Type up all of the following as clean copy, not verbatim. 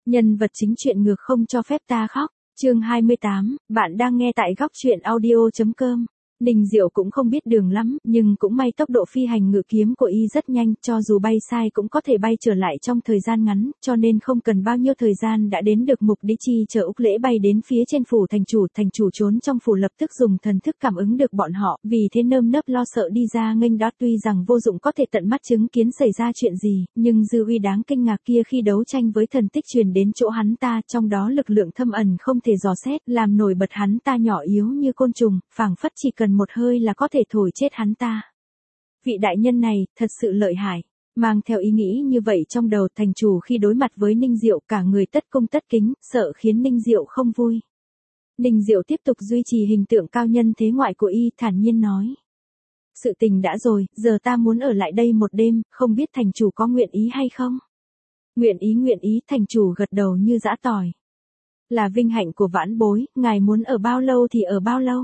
Nhân vật chính truyện ngược không cho phép ta khóc. Chương 28, bạn đang nghe tại góc truyện audio.com. Ninh Diệu cũng không biết đường lắm, nhưng cũng may tốc độ phi hành ngự kiếm của y rất nhanh, cho dù bay sai cũng có thể bay trở lại trong thời gian ngắn, cho nên không cần bao nhiêu thời gian đã đến được mục đích. Chi chờ Úc Lễ bay đến phía trên phủ thành chủ trốn trong phủ lập tức dùng thần thức cảm ứng được bọn họ, vì thế nơm nớp lo sợ đi ra nghênh đón. Tuy rằng vô dụng có thể tận mắt chứng kiến xảy ra chuyện gì, nhưng dư uy đáng kinh ngạc kia khi đấu tranh với thần tích truyền đến chỗ hắn ta, trong đó lực lượng thâm ẩn không thể dò xét, làm nổi bật hắn ta nhỏ yếu như côn trùng, phảng phất chỉ cần một hơi là có thể thổi chết hắn ta. Vị đại nhân này, thật sự lợi hại. Mang theo ý nghĩ như vậy trong đầu thành chủ khi đối mặt với Ninh Diệu, cả người tất cung tất kính, sợ khiến Ninh Diệu không vui. Ninh Diệu tiếp tục duy trì hình tượng cao nhân thế ngoại của y, thản nhiên nói. Sự tình đã rồi, giờ ta muốn ở lại đây một đêm, không biết thành chủ có nguyện ý hay không? Nguyện ý, thành chủ gật đầu như giã tỏi. Là vinh hạnh của vãn bối, ngài muốn ở bao lâu thì ở bao lâu?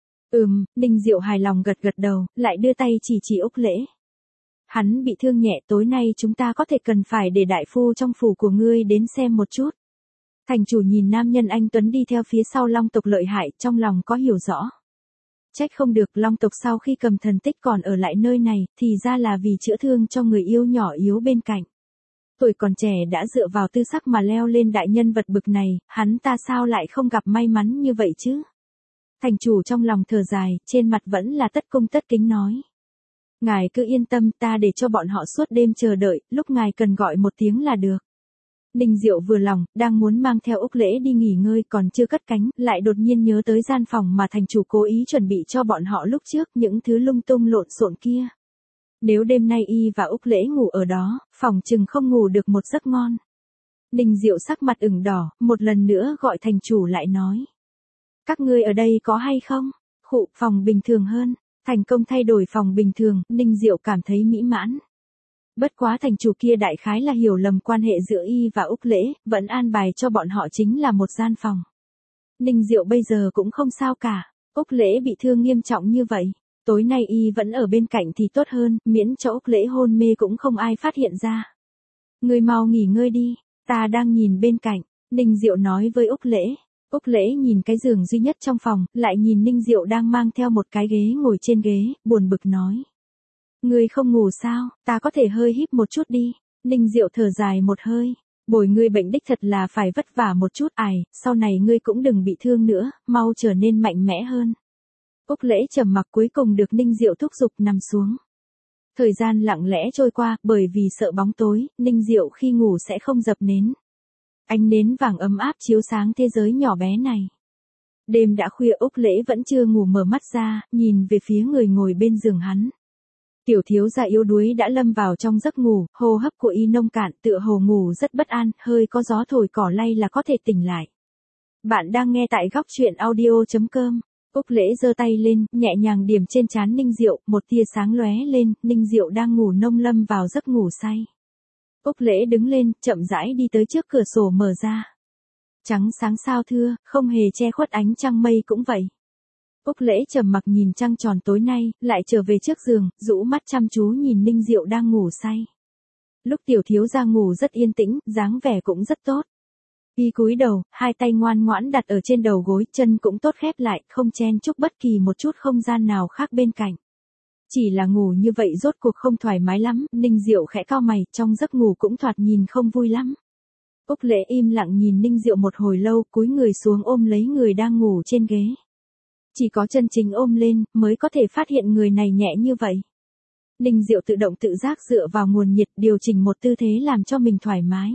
Ninh Diệu hài lòng gật đầu, lại đưa tay chỉ Úc Lễ. Hắn bị thương nhẹ, tối nay chúng ta có thể cần phải để đại phu trong phủ của ngươi đến xem một chút. Thành chủ nhìn nam nhân anh tuấn đi theo phía sau Long tộc lợi hại, trong lòng có hiểu rõ. Trách không được Long tộc sau khi cầm thần tích còn ở lại nơi này, thì ra là vì chữa thương cho người yêu nhỏ yếu bên cạnh. Tuổi còn trẻ đã dựa vào tư sắc mà leo lên đại nhân vật bực này, hắn ta sao lại không gặp may mắn như vậy chứ? Thành chủ trong lòng thở dài, trên mặt vẫn là tất cung tất kính nói. Ngài cứ yên tâm, ta để cho bọn họ suốt đêm chờ đợi, lúc ngài cần gọi một tiếng là được. Ninh Diệu vừa lòng, đang muốn mang theo Úc Lễ đi nghỉ ngơi còn chưa cất cánh, lại đột nhiên nhớ tới gian phòng mà thành chủ cố ý chuẩn bị cho bọn họ lúc trước, những thứ lung tung lộn xộn kia. Nếu đêm nay y và Úc Lễ ngủ ở đó, phòng chừng không ngủ được một giấc ngon. Ninh Diệu sắc mặt ửng đỏ, một lần nữa gọi thành chủ lại nói. Các ngươi ở đây có hay không? Phòng bình thường hơn. Thành công thay đổi phòng bình thường, Ninh Diệu cảm thấy mỹ mãn. Bất quá thành chủ kia đại khái là hiểu lầm quan hệ giữa y và Úc Lễ, vẫn an bài cho bọn họ chính là một gian phòng. Ninh Diệu bây giờ cũng không sao cả, Úc Lễ bị thương nghiêm trọng như vậy. Tối nay y vẫn ở bên cạnh thì tốt hơn, miễn cho Úc Lễ hôn mê cũng không ai phát hiện ra. Ngươi mau nghỉ ngơi đi, ta đang nhìn bên cạnh, Ninh Diệu nói với Úc Lễ. Úc Lễ nhìn cái giường duy nhất trong phòng, lại nhìn Ninh Diệu đang mang theo một cái ghế ngồi trên ghế, buồn bực nói. Ngươi không ngủ sao, ta có thể hơi híp một chút đi. Ninh Diệu thở dài một hơi. Bồi ngươi bệnh đích thật là phải vất vả một chút, sau này ngươi cũng đừng bị thương nữa, mau trở nên mạnh mẽ hơn. Úc Lễ trầm mặc cuối cùng được Ninh Diệu thúc giục nằm xuống. Thời gian lặng lẽ trôi qua, bởi vì sợ bóng tối, Ninh Diệu khi ngủ sẽ không dập nến. Ánh nến vàng ấm áp chiếu sáng thế giới nhỏ bé này. Đêm đã khuya, Úc Lễ vẫn chưa ngủ, mở mắt ra, nhìn về phía người ngồi bên giường hắn. Tiểu thiếu gia yếu đuối đã lâm vào trong giấc ngủ, hô hấp của y nông cạn, tựa hồ ngủ rất bất an, hơi có gió thổi cỏ lay là có thể tỉnh lại. Bạn đang nghe tại góc truyện audio.com. Úc Lễ giơ tay lên, nhẹ nhàng điểm trên trán Ninh Diệu, một tia sáng lóe lên, Ninh Diệu đang ngủ nông lâm vào giấc ngủ say. Úc Lễ đứng lên, chậm rãi đi tới trước cửa sổ mở ra. Trắng sáng sao thưa, không hề che khuất ánh trăng mây cũng vậy. Úc Lễ trầm mặc nhìn trăng tròn tối nay, lại trở về trước giường, rũ mắt chăm chú nhìn Ninh Diệu đang ngủ say. Lúc tiểu thiếu gia ngủ rất yên tĩnh, dáng vẻ cũng rất tốt. Y cúi đầu, hai tay ngoan ngoãn đặt ở trên đầu gối, chân cũng tốt khép lại, không chen chúc bất kỳ một chút không gian nào khác bên cạnh. Chỉ là ngủ như vậy rốt cuộc không thoải mái lắm, Ninh Diệu khẽ cau mày, trong giấc ngủ cũng thoạt nhìn không vui lắm. Úc Lễ im lặng nhìn Ninh Diệu một hồi lâu, cúi người xuống ôm lấy người đang ngủ trên ghế. Chỉ có chân chính ôm lên, mới có thể phát hiện người này nhẹ như vậy. Ninh Diệu tự động tự giác dựa vào nguồn nhiệt, điều chỉnh một tư thế làm cho mình thoải mái.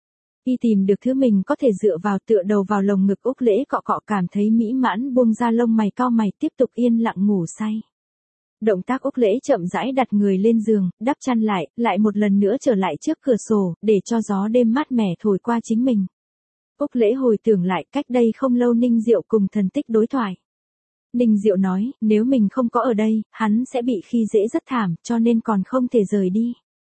Y tìm được thứ mình có thể dựa vào, tựa đầu vào lồng ngực Úc Lễ cọ cọ, cảm thấy mỹ mãn, buông ra lông mày cau mày, tiếp tục yên lặng ngủ say. Động tác Úc Lễ chậm rãi đặt người lên giường, đắp chăn lại một lần nữa trở lại trước cửa sổ, để cho gió đêm mát mẻ thổi qua chính mình. Úc Lễ hồi tưởng lại cách đây không lâu Ninh Diệu cùng thần tích đối thoại. Ninh Diệu nói, nếu mình không có ở đây, hắn sẽ bị khi dễ rất thảm, cho nên còn không thể rời đi.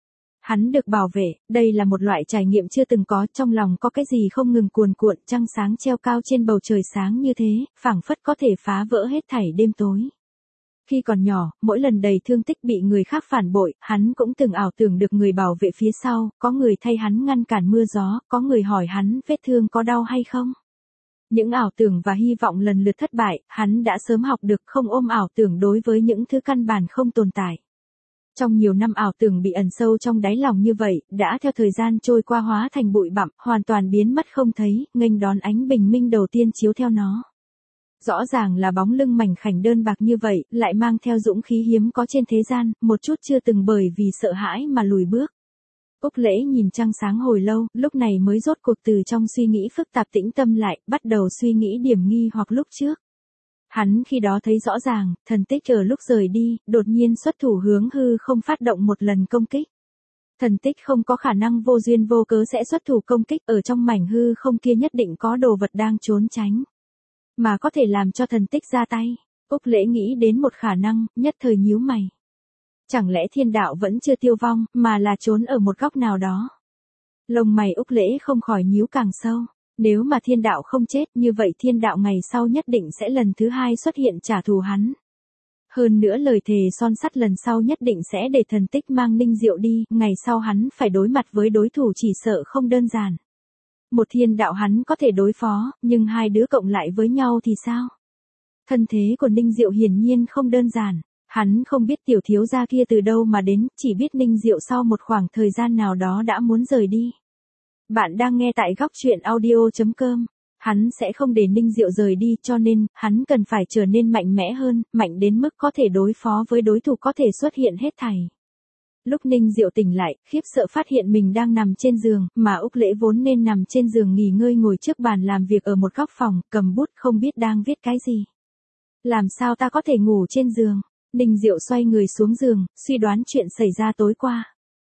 Hắn được bảo vệ, đây là một loại trải nghiệm chưa từng có, trong lòng có cái gì không ngừng cuồn cuộn, trăng sáng treo cao trên bầu trời sáng như thế, phảng phất có thể phá vỡ hết thảy đêm tối. Khi còn nhỏ, mỗi lần đầy thương tích bị người khác phản bội, hắn cũng từng ảo tưởng được người bảo vệ phía sau, có người thay hắn ngăn cản mưa gió, có người hỏi hắn vết thương có đau hay không. Những ảo tưởng và hy vọng lần lượt thất bại, hắn đã sớm học được không ôm ảo tưởng đối với những thứ căn bản không tồn tại. Trong nhiều năm ảo tưởng bị ẩn sâu trong đáy lòng như vậy, đã theo thời gian trôi qua hóa thành bụi bặm, hoàn toàn biến mất không thấy, nghênh đón ánh bình minh đầu tiên chiếu theo nó. Rõ ràng là bóng lưng mảnh khảnh đơn bạc như vậy, lại mang theo dũng khí hiếm có trên thế gian, một chút chưa từng bởi vì sợ hãi mà lùi bước. Úc Lễ nhìn trăng sáng hồi lâu, lúc này mới rốt cuộc từ trong suy nghĩ phức tạp tĩnh tâm lại, bắt đầu suy nghĩ điểm nghi hoặc lúc trước. Hắn khi đó thấy rõ ràng, thần tích ở lúc rời đi, đột nhiên xuất thủ hướng hư không phát động một lần công kích. Thần tích không có khả năng vô duyên vô cớ sẽ xuất thủ công kích, ở trong mảnh hư không kia nhất định có đồ vật đang trốn tránh. Mà có thể làm cho thần tích ra tay. Úc Lễ nghĩ đến một khả năng, nhất thời nhíu mày. Chẳng lẽ thiên đạo vẫn chưa tiêu vong, mà là trốn ở một góc nào đó. Lông mày Úc Lễ không khỏi nhíu càng sâu. Nếu mà thiên đạo không chết, như vậy thiên đạo ngày sau nhất định sẽ lần thứ hai xuất hiện trả thù hắn. Hơn nữa lời thề son sắt lần sau nhất định sẽ để thần tích mang Ninh Diệu đi, ngày sau hắn phải đối mặt với đối thủ chỉ sợ không đơn giản. Một thiên đạo hắn có thể đối phó, nhưng hai đứa cộng lại với nhau thì sao? Thân thế của Ninh Diệu hiển nhiên không đơn giản. Hắn không biết tiểu thiếu gia kia từ đâu mà đến, chỉ biết Ninh Diệu sau một khoảng thời gian nào đó đã muốn rời đi. Bạn đang nghe tại góc truyện audio.com. Hắn sẽ không để Ninh Diệu rời đi, cho nên, hắn cần phải trở nên mạnh mẽ hơn, mạnh đến mức có thể đối phó với đối thủ có thể xuất hiện hết thảy. Lúc Ninh Diệu tỉnh lại, khiếp sợ phát hiện mình đang nằm trên giường, mà Úc Lễ vốn nên nằm trên giường nghỉ ngơi ngồi trước bàn làm việc ở một góc phòng, cầm bút không biết đang viết cái gì. Làm sao ta có thể ngủ trên giường? Ninh Diệu xoay người xuống giường, suy đoán chuyện xảy ra tối qua.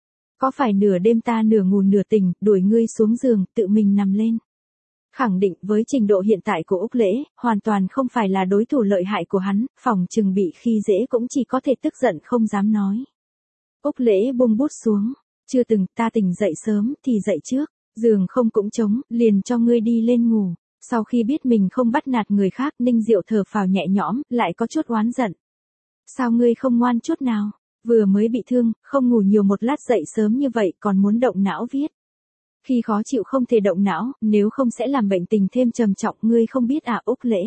Có phải nửa đêm ta nửa ngủ nửa tỉnh, đuổi ngươi xuống giường, tự mình nằm lên. Khẳng định với trình độ hiện tại của Úc Lễ, hoàn toàn không phải là đối thủ lợi hại của hắn, phòng chừng bị khi dễ cũng chỉ có thể tức giận không dám nói. Úc Lễ buông bút xuống, chưa từng, ta tỉnh dậy sớm thì dậy trước, giường không cũng trống, liền cho ngươi đi lên ngủ. Sau khi biết mình không bắt nạt người khác, Ninh Diệu thở phào nhẹ nhõm, lại có chút oán giận. Sao ngươi không ngoan chút nào? Vừa mới bị thương, không ngủ nhiều một lát dậy sớm như vậy còn muốn động não viết. Khi khó chịu không thể động não, nếu không sẽ làm bệnh tình thêm trầm trọng, ngươi không biết à Úc Lễ?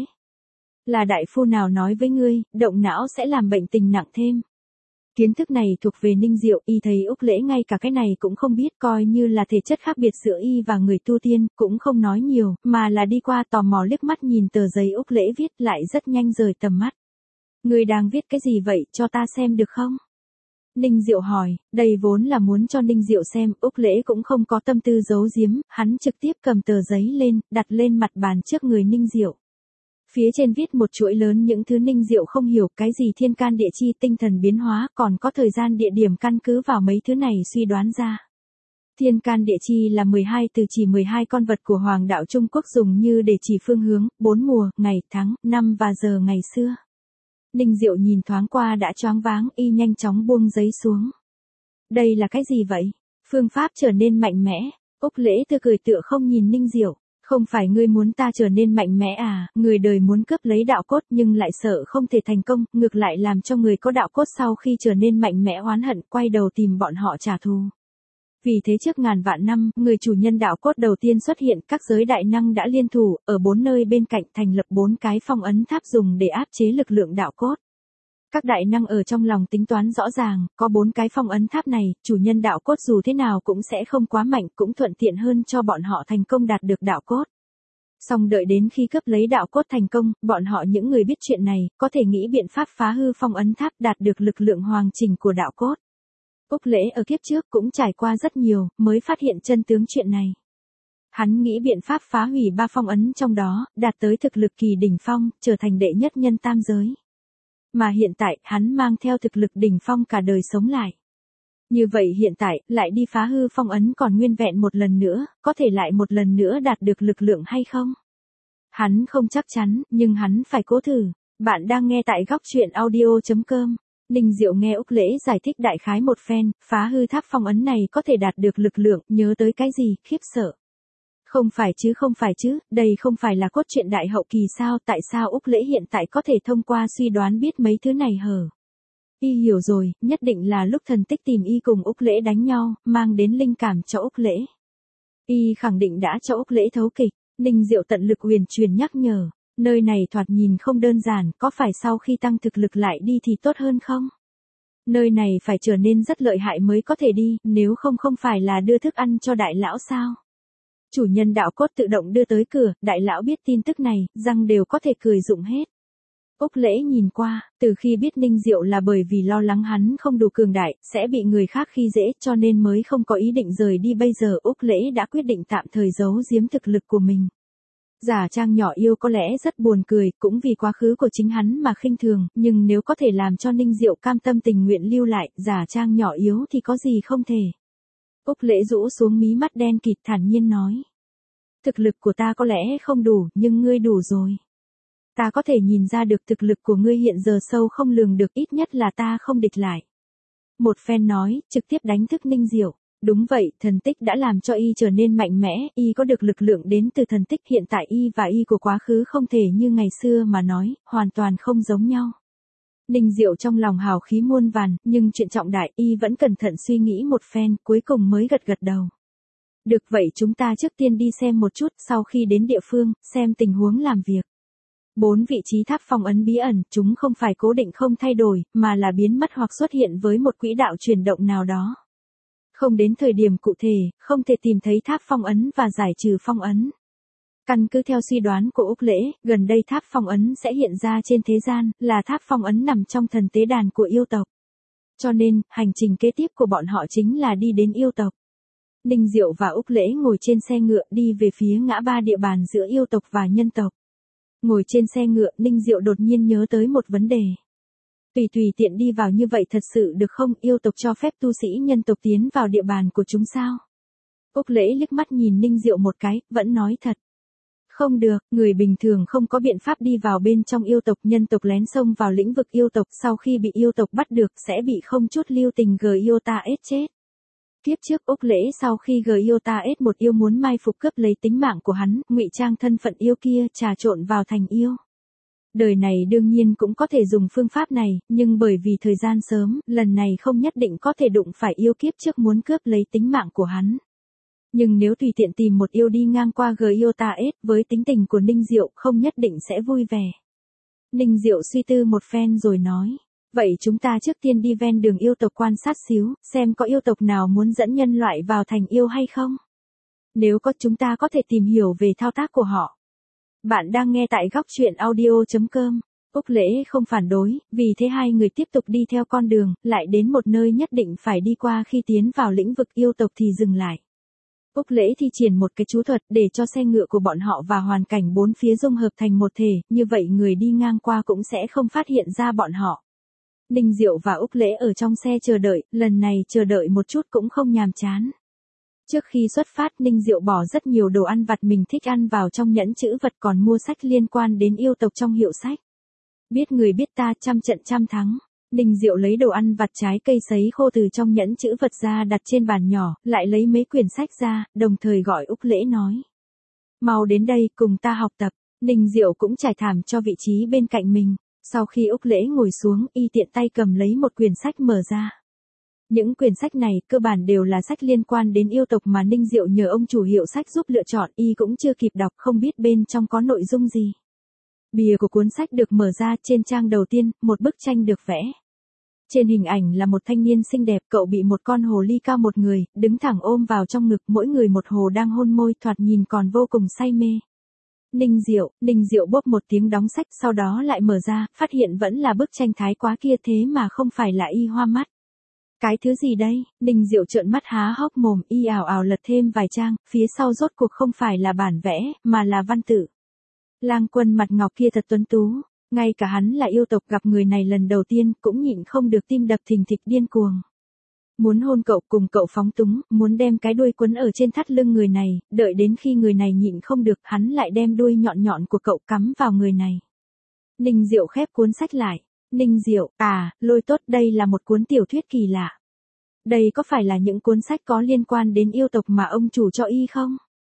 Là đại phu nào nói với ngươi, động não sẽ làm bệnh tình nặng thêm. Kiến thức này thuộc về Ninh Diệu, y thấy Úc Lễ ngay cả cái này cũng không biết, coi như là thể chất khác biệt giữa y và người tu tiên, cũng không nói nhiều, mà là đi qua tò mò liếc mắt nhìn tờ giấy Úc Lễ viết, lại rất nhanh rời tầm mắt. Ngươi đang viết cái gì vậy, cho ta xem được không? Ninh Diệu hỏi, đây vốn là muốn cho Ninh Diệu xem, Úc Lễ cũng không có tâm tư giấu giếm, hắn trực tiếp cầm tờ giấy lên, đặt lên mặt bàn trước người Ninh Diệu. Phía trên viết một chuỗi lớn những thứ Ninh Diệu không hiểu, cái gì thiên can địa chi, tinh thần biến hóa, còn có thời gian địa điểm, căn cứ vào mấy thứ này suy đoán ra. Thiên can địa chi là 12 từ chỉ 12 con vật của Hoàng đạo Trung Quốc dùng như để chỉ phương hướng, 4 mùa, ngày, tháng, năm và giờ ngày xưa. Ninh Diệu nhìn thoáng qua đã choáng váng, y nhanh chóng buông giấy xuống. Đây là cái gì vậy? Phương pháp trở nên mạnh mẽ. Úc Lễ tươi cười tựa không nhìn Ninh Diệu. Không phải ngươi muốn ta trở nên mạnh mẽ à, người đời muốn cướp lấy đạo cốt nhưng lại sợ không thể thành công, ngược lại làm cho người có đạo cốt sau khi trở nên mạnh mẽ oán hận, quay đầu tìm bọn họ trả thù. Vì thế trước ngàn vạn năm, người chủ nhân đạo cốt đầu tiên xuất hiện, các giới đại năng đã liên thủ, ở 4 nơi bên cạnh thành lập 4 cái phong ấn tháp dùng để áp chế lực lượng đạo cốt. Các đại năng ở trong lòng tính toán rõ ràng, có 4 cái phong ấn tháp này, chủ nhân đạo cốt dù thế nào cũng sẽ không quá mạnh, cũng thuận tiện hơn cho bọn họ thành công đạt được đạo cốt. Song đợi đến khi cướp lấy đạo cốt thành công, bọn họ những người biết chuyện này, có thể nghĩ biện pháp phá hư phong ấn tháp đạt được lực lượng hoàn chỉnh của đạo cốt. Úc Lễ ở kiếp trước cũng trải qua rất nhiều, mới phát hiện chân tướng chuyện này. Hắn nghĩ biện pháp phá hủy 3 phong ấn trong đó, đạt tới thực lực kỳ đỉnh phong, trở thành đệ nhất nhân tam giới. Mà hiện tại, hắn mang theo thực lực đỉnh phong cả đời sống lại. Như vậy hiện tại, lại đi phá hư phong ấn còn nguyên vẹn một lần nữa, có thể lại một lần nữa đạt được lực lượng hay không? Hắn không chắc chắn, nhưng hắn phải cố thử. Bạn đang nghe tại góc truyện audio.com. Ninh Diệu nghe Úc Lễ giải thích đại khái một phen, phá hư tháp phong ấn này có thể đạt được lực lượng, nhớ tới cái gì, khiếp sợ. Không phải chứ, đây không phải là cốt truyện đại hậu kỳ sao, tại sao Úc Lễ hiện tại có thể thông qua suy đoán biết mấy thứ này hở? Y hiểu rồi, nhất định là lúc thần tích tìm Y cùng Úc Lễ đánh nhau, mang đến linh cảm cho Úc Lễ. Y khẳng định đã cho Úc Lễ thấu kịch, Ninh Diệu tận lực huyền truyền nhắc nhở, nơi này thoạt nhìn không đơn giản, có phải sau khi tăng thực lực lại đi thì tốt hơn không? Nơi này phải trở nên rất lợi hại mới có thể đi, nếu không không phải là đưa thức ăn cho đại lão sao? Chủ nhân đạo cốt tự động đưa tới cửa, đại lão biết tin tức này, răng đều có thể cười rụng hết. Úc Lễ nhìn qua, từ khi biết Ninh Diệu là bởi vì lo lắng hắn không đủ cường đại, sẽ bị người khác khi dễ cho nên mới không có ý định rời đi, bây giờ Úc Lễ đã quyết định tạm thời giấu giếm thực lực của mình. Giả trang nhỏ yêu có lẽ rất buồn cười, cũng vì quá khứ của chính hắn mà khinh thường, nhưng nếu có thể làm cho Ninh Diệu cam tâm tình nguyện lưu lại, giả trang nhỏ yếu thì có gì không thể. Úc Lễ rũ xuống mí mắt đen kịt thản nhiên nói. Thực lực của ta có lẽ không đủ, nhưng ngươi đủ rồi. Ta có thể nhìn ra được thực lực của ngươi hiện giờ sâu không lường được, ít nhất là ta không địch lại. Một phen nói, trực tiếp đánh thức Ninh Diệu. Đúng vậy, thần tích đã làm cho Y trở nên mạnh mẽ, Y có được lực lượng đến từ thần tích, hiện tại Y và Y của quá khứ không thể như ngày xưa mà nói, hoàn toàn không giống nhau. Ninh Diệu trong lòng hào khí muôn vàn, nhưng chuyện trọng đại Y vẫn cẩn thận suy nghĩ một phen, cuối cùng mới gật gật đầu. Được vậy chúng ta trước tiên đi xem một chút, sau khi đến địa phương, xem tình huống làm việc. 4 vị trí tháp phong ấn bí ẩn, chúng không phải cố định không thay đổi, mà là biến mất hoặc xuất hiện với một quỹ đạo chuyển động nào đó. Không đến thời điểm cụ thể, không thể tìm thấy tháp phong ấn và giải trừ phong ấn. Căn cứ theo suy đoán của Úc Lễ, gần đây tháp phong ấn sẽ hiện ra trên thế gian, là tháp phong ấn nằm trong thần tế đàn của yêu tộc. Cho nên, hành trình kế tiếp của bọn họ chính là đi đến yêu tộc. Ninh Diệu và Úc Lễ ngồi trên xe ngựa đi về phía ngã ba địa bàn giữa yêu tộc và nhân tộc. Ngồi trên xe ngựa, Ninh Diệu đột nhiên nhớ tới một vấn đề. Tùy tiện đi vào như vậy thật sự được không, yêu tộc cho phép tu sĩ nhân tộc tiến vào địa bàn của chúng sao? Úc Lễ liếc mắt nhìn Ninh Diệu một cái, vẫn nói thật. Không được, người bình thường không có biện pháp đi vào bên trong yêu tộc, nhân tộc lén xông vào lĩnh vực yêu tộc, sau khi bị yêu tộc bắt được sẽ bị không chút lưu tình Gyota-S chết. Kiếp trước Úc Lễ sau khi Gyota-S một yêu muốn mai phục cướp lấy tính mạng của hắn, ngụy trang thân phận yêu kia, trà trộn vào thành yêu. Đời này đương nhiên cũng có thể dùng phương pháp này, nhưng bởi vì thời gian sớm, lần này không nhất định có thể đụng phải yêu kiếp trước muốn cướp lấy tính mạng của hắn. Nhưng nếu tùy tiện tìm một yêu đi ngang qua Gyota-S, với tính tình của Ninh Diệu không nhất định sẽ vui vẻ. Ninh Diệu suy tư một phen rồi nói. Vậy chúng ta trước tiên đi ven đường yêu tộc quan sát xíu, xem có yêu tộc nào muốn dẫn nhân loại vào thành yêu hay không. Nếu có chúng ta có thể tìm hiểu về thao tác của họ. Bạn đang nghe tại góc truyện audio.com. Úc Lễ không phản đối, vì thế hai người tiếp tục đi theo con đường, lại đến một nơi nhất định phải đi qua khi tiến vào lĩnh vực yêu tộc thì dừng lại. Úc Lễ thi triển một cái chú thuật để cho xe ngựa của bọn họ và hoàn cảnh bốn phía dung hợp thành một thể, như vậy người đi ngang qua cũng sẽ không phát hiện ra bọn họ. Ninh Diệu và Úc Lễ ở trong xe chờ đợi, lần này chờ đợi một chút cũng không nhàm chán. Trước khi xuất phát Ninh Diệu bỏ rất nhiều đồ ăn vặt mình thích ăn vào trong nhẫn chữ vật, còn mua sách liên quan đến yêu tộc trong hiệu sách. Biết người biết ta, trăm trận trăm thắng. Ninh Diệu lấy đồ ăn vặt trái cây sấy khô từ trong nhẫn chữ vật ra đặt trên bàn nhỏ, lại lấy mấy quyển sách ra, đồng thời gọi Úc Lễ nói. Mau đến đây cùng ta học tập. Ninh Diệu cũng trải thảm cho vị trí bên cạnh mình. Sau khi Úc Lễ ngồi xuống, y tiện tay cầm lấy một quyển sách mở ra. Những quyển sách này cơ bản đều là sách liên quan đến yêu tộc mà Ninh Diệu nhờ ông chủ hiệu sách giúp lựa chọn, y cũng chưa kịp đọc không biết bên trong có nội dung gì. Bìa của cuốn sách được mở ra, trên trang đầu tiên, một bức tranh được vẽ. Trên hình ảnh là một thanh niên xinh đẹp, cậu bị một con hồ ly cao một người, đứng thẳng ôm vào trong ngực, mỗi người một hồ đang hôn môi, thoạt nhìn còn vô cùng say mê. Ninh Diệu bốp một tiếng đóng sách, sau đó lại mở ra, phát hiện vẫn là bức tranh thái quá kia, thế mà không phải là y hoa mắt. Cái thứ gì đây? Ninh Diệu trợn mắt há hốc mồm, y ảo ảo lật thêm vài trang, phía sau rốt cuộc không phải là bản vẽ, mà là văn tự. Lang Quân mặt ngọc kia thật tuấn tú, ngay cả hắn là yêu tộc gặp người này lần đầu tiên, cũng nhịn không được tim đập thình thịch điên cuồng. Muốn hôn cậu, cùng cậu phóng túng, muốn đem cái đuôi quấn ở trên thắt lưng người này, đợi đến khi người này nhịn không được, hắn lại đem đuôi nhọn nhọn của cậu cắm vào người này. Ninh Diệu khép cuốn sách lại. Ninh Diệu, lôi tốt, đây là một cuốn tiểu thuyết kỳ lạ. Đây có phải là những cuốn sách có liên quan đến yêu tộc mà ông chủ cho y không?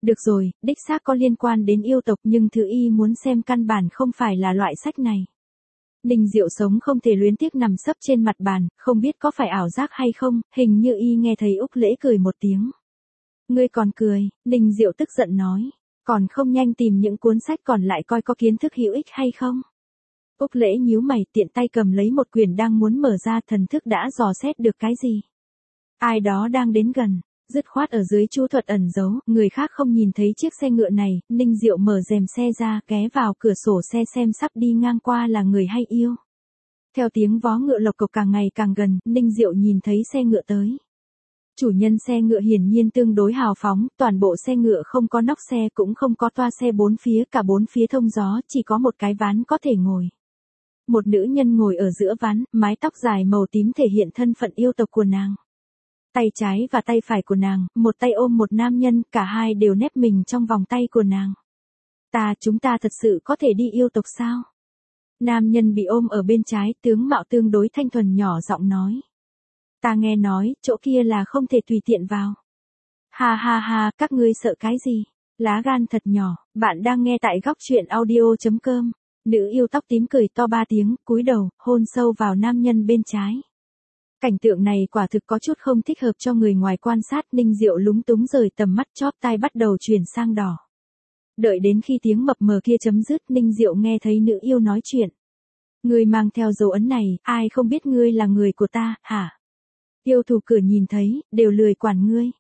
Được rồi, đích xác có liên quan đến yêu tộc nhưng thứ y muốn xem căn bản không phải là loại sách này. Ninh Diệu sống không thể luyến tiếc nằm sấp trên mặt bàn, không biết có phải ảo giác hay không, hình như y nghe thấy Úc Lễ cười một tiếng. Ngươi còn cười, Ninh Diệu tức giận nói. Còn không nhanh tìm những cuốn sách còn lại coi có kiến thức hữu ích hay không. Úc Lễ nhíu mày tiện tay cầm lấy một quyển đang muốn mở ra, thần thức đã dò xét được cái gì. Ai đó đang đến gần, dứt khoát ở dưới chú thuật ẩn giấu, người khác không nhìn thấy chiếc xe ngựa này. Ninh Diệu mở rèm xe ra, ghé vào cửa sổ xe xem sắp đi ngang qua là người hay yêu. Theo tiếng vó ngựa lộc cộc càng ngày càng gần, Ninh Diệu nhìn thấy xe ngựa tới. Chủ nhân xe ngựa hiển nhiên tương đối hào phóng, toàn bộ xe ngựa không có nóc xe cũng không có toa xe bốn phía, cả bốn phía thông gió, chỉ có một cái ván có thể ngồi. Một nữ nhân ngồi ở giữa ván, mái tóc dài màu tím thể hiện thân phận yêu tộc của nàng. Tay trái và tay phải của nàng, một tay ôm một nam nhân, cả hai đều nép mình trong vòng tay của nàng. Chúng ta thật sự có thể đi yêu tộc sao? Nam nhân bị ôm ở bên trái, tướng mạo tương đối thanh thuần nhỏ giọng nói. Ta nghe nói, chỗ kia là không thể tùy tiện vào. Ha ha ha, các ngươi sợ cái gì? Lá gan thật nhỏ, bạn đang nghe tại góc truyện audio.com. Nữ yêu tóc tím cười to 3 tiếng, cúi đầu, hôn sâu vào nam nhân bên trái. Cảnh tượng này quả thực có chút không thích hợp cho người ngoài quan sát. Ninh Diệu lúng túng rời tầm mắt, chóp tai bắt đầu chuyển sang đỏ. Đợi đến khi tiếng mập mờ kia chấm dứt, Ninh Diệu nghe thấy nữ yêu nói chuyện. Ngươi mang theo dấu ấn này, ai không biết ngươi là người của ta, hả? Yêu thù cửa nhìn thấy, đều lười quản ngươi.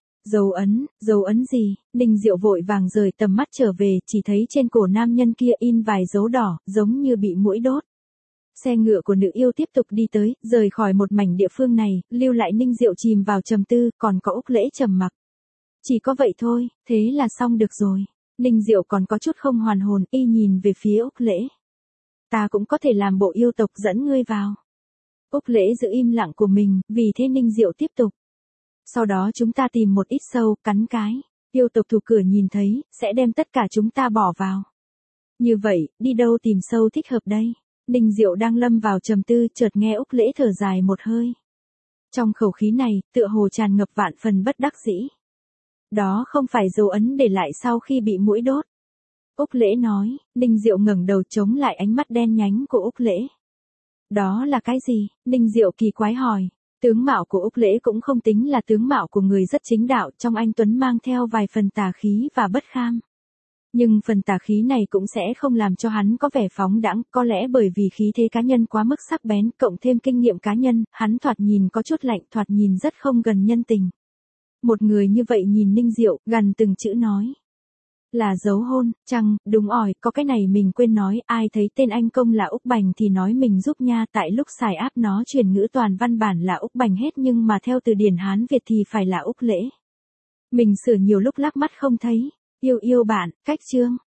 Dấu ấn gì? Ninh Diệu vội vàng rời tầm mắt trở về, chỉ thấy trên cổ nam nhân kia in vài dấu đỏ, giống như bị muỗi đốt. Xe ngựa của nữ yêu tiếp tục đi tới, rời khỏi một mảnh địa phương này, lưu lại Ninh Diệu chìm vào trầm tư, còn có Úc Lễ trầm mặc. Chỉ có vậy thôi, thế là xong được rồi. Ninh Diệu còn có chút không hoàn hồn, y nhìn về phía Úc Lễ. Ta cũng có thể làm bộ yêu tộc dẫn ngươi vào. Úc Lễ giữ im lặng của mình, vì thế Ninh Diệu tiếp tục. Sau đó chúng ta tìm một ít sâu, cắn cái. Yêu tộc thủ cửa nhìn thấy, sẽ đem tất cả chúng ta bỏ vào. Như vậy, đi đâu tìm sâu thích hợp đây? Ninh Diệu đang lâm vào trầm tư, chợt nghe Úc Lễ thở dài một hơi. Trong khẩu khí này, tựa hồ tràn ngập vạn phần bất đắc dĩ. Đó không phải dấu ấn để lại sau khi bị muỗi đốt. Úc Lễ nói. Ninh Diệu ngẩng đầu chống lại ánh mắt đen nhánh của Úc Lễ. Đó là cái gì? Ninh Diệu kỳ quái hỏi. Tướng mạo của Úc Lễ cũng không tính là tướng mạo của người rất chính đạo, trong anh tuấn mang theo vài phần tà khí và bất kham. Nhưng phần tà khí này cũng sẽ không làm cho hắn có vẻ phóng đãng, có lẽ bởi vì khí thế cá nhân quá mức sắc bén, cộng thêm kinh nghiệm cá nhân, hắn thoạt nhìn có chút lạnh, thoạt nhìn rất không gần nhân tình. Một người như vậy nhìn Ninh Diệu, gần từng chữ nói. Là dấu hôn, chăng, đúng ỏi, có cái này mình quên nói, ai thấy tên anh công là Úc Bành thì nói mình giúp nha, tại lúc xài áp nó chuyển ngữ toàn văn bản là Úc Bành hết nhưng mà theo từ điển Hán Việt thì phải là Úc Lễ. Mình sửa nhiều lúc lắc mắt không thấy. Yêu bạn, cách chương.